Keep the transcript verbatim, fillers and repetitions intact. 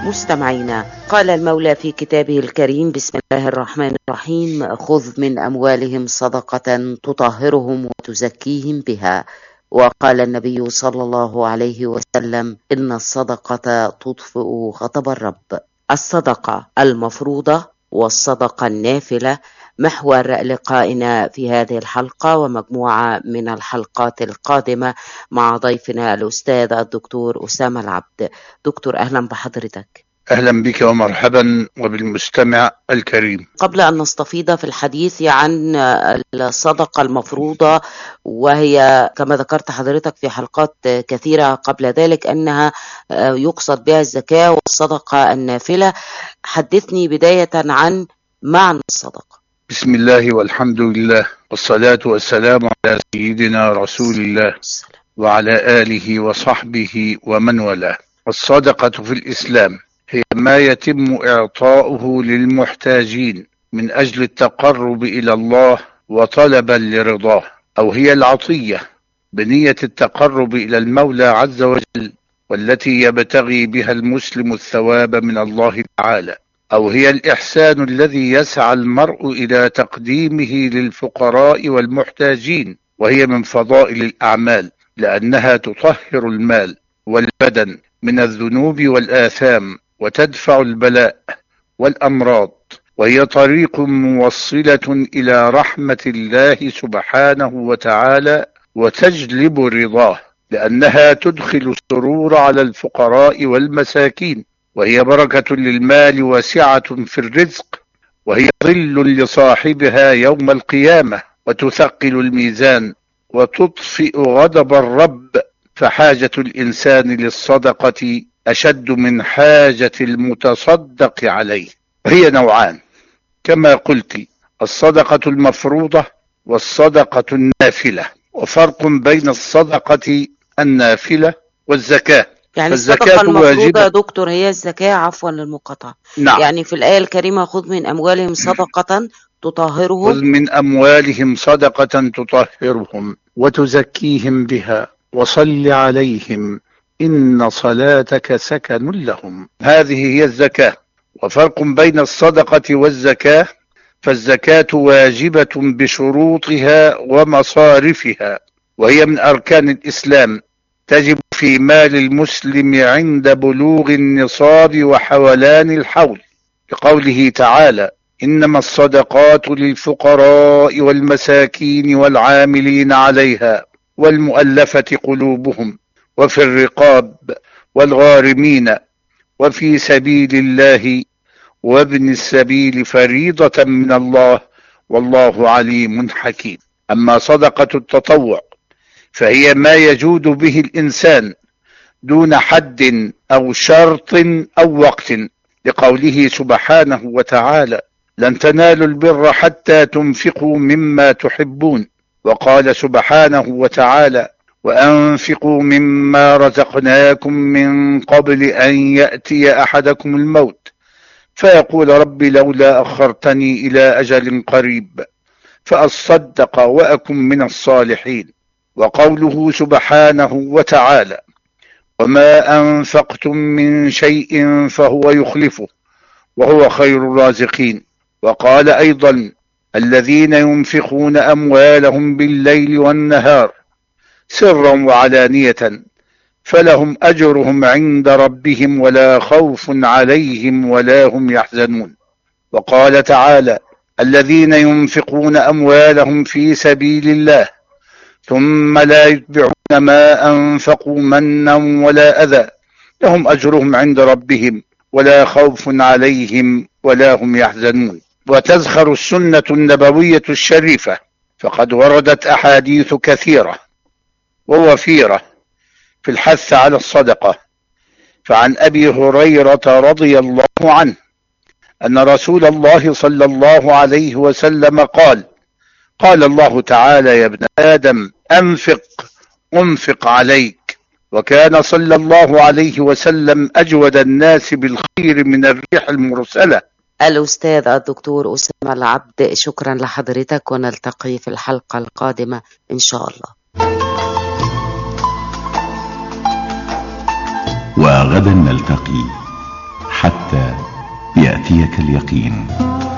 مستمعينا، قال المولى في كتابه الكريم: بسم الله الرحمن الرحيم، خذ من أموالهم صدقة تطهرهم وتزكيهم بها. وقال النبي صلى الله عليه وسلم: إن الصدقة تطفئ غضب الرب. الصدقة المفروضة والصدقة النافلة محور لقائنا في هذه الحلقة ومجموعة من الحلقات القادمة مع ضيفنا الأستاذ الدكتور أسامة العبد. دكتور، أهلا بحضرتك. أهلا بك ومرحبا وبالمستمع الكريم. قبل أن نستفيض في الحديث عن الصدقة المفروضة، وهي كما ذكرت حضرتك في حلقات كثيرة قبل ذلك أنها يقصد بها الزكاة والصدقة النافلة، حدثني بداية عن معنى الصدقة. بسم الله والحمد لله والصلاة والسلام على سيدنا رسول الله وعلى آله وصحبه ومن والاه. الصدقة في الإسلام هي ما يتم إعطاؤه للمحتاجين من أجل التقرب إلى الله وطلبا لرضاه، أو هي العطية بنية التقرب إلى المولى عز وجل، والتي يبتغي بها المسلم الثواب من الله تعالى، أو هي الإحسان الذي يسعى المرء إلى تقديمه للفقراء والمحتاجين، وهي من فضائل الأعمال لأنها تطهر المال والبدن من الذنوب والآثام وتدفع البلاء والأمراض، وهي طريق موصلة إلى رحمة الله سبحانه وتعالى وتجلب رضاه، لأنها تدخل السرور على الفقراء والمساكين، وهي بركة للمال واسعة في الرزق، وهي ظل لصاحبها يوم القيامة وتثقل الميزان وتطفئ غضب الرب. فحاجة الإنسان للصدقة أشد من حاجة المتصدق عليه. هي نوعان كما قلت: الصدقة المفروضة والصدقة النافلة، وفرق بين الصدقة النافلة والزكاة. يعني الصدقة المفروضة يا دكتور هي الزكاة، عفوا للمقاطعة. نعم. يعني في الآية الكريمة: خذ من أموالهم صدقة تطهرهم خذ من أموالهم صدقة تطهرهم وتزكيهم بها وصل عليهم إن صلاتك سكن لهم. هذه هي الزكاة. وفرق بين الصدقة والزكاة: فالزكاة واجبة بشروطها ومصارفها، وهي من أركان الإسلام، تجب في مال المسلم عند بلوغ النصاب وحولان الحول، لقوله تعالى: إنما الصدقات للفقراء والمساكين والعاملين عليها والمؤلفة قلوبهم وفي الرقاب والغارمين وفي سبيل الله وابن السبيل فريضة من الله والله عليم حكيم. أما صدقة التطوع فهي ما يجود به الإنسان دون حد أو شرط أو وقت، لقوله سبحانه وتعالى: لن تنالوا البر حتى تنفقوا مما تحبون. وقال سبحانه وتعالى: وأنفقوا مما رزقناكم من قبل أن يأتي أحدكم الموت فيقول رب لولا أخرتني إلى أجل قريب فأصدق وأكن من الصالحين. وقوله سبحانه وتعالى: وما أنفقتم من شيء فهو يخلفه وهو خير الرازقين. وقال أيضا: الذين ينفقون أموالهم بالليل والنهار سرا وعلانية فلهم أجرهم عند ربهم ولا خوف عليهم ولا هم يحزنون. وقال تعالى: الذين ينفقون أموالهم في سبيل الله ثم لا يتبعون ما أنفقوا منا ولا أذى لهم أجرهم عند ربهم ولا خوف عليهم ولا هم يحزنون. وتزخر السنة النبوية الشريفة، فقد وردت أحاديث كثيرة ووفيرة في الحث على الصدقة. فعن أبي هريرة رضي الله عنه أن رسول الله صلى الله عليه وسلم قال: قال الله تعالى: يا ابن آدم أنفق أنفق عليك. وكان صلى الله عليه وسلم أجود الناس بالخير من الريح المرسلة. الأستاذ الدكتور أسامة العبد، شكرا لحضرتك، ونلتقي في الحلقة القادمة إن شاء الله. وغدا نلتقي يأتيك اليقين.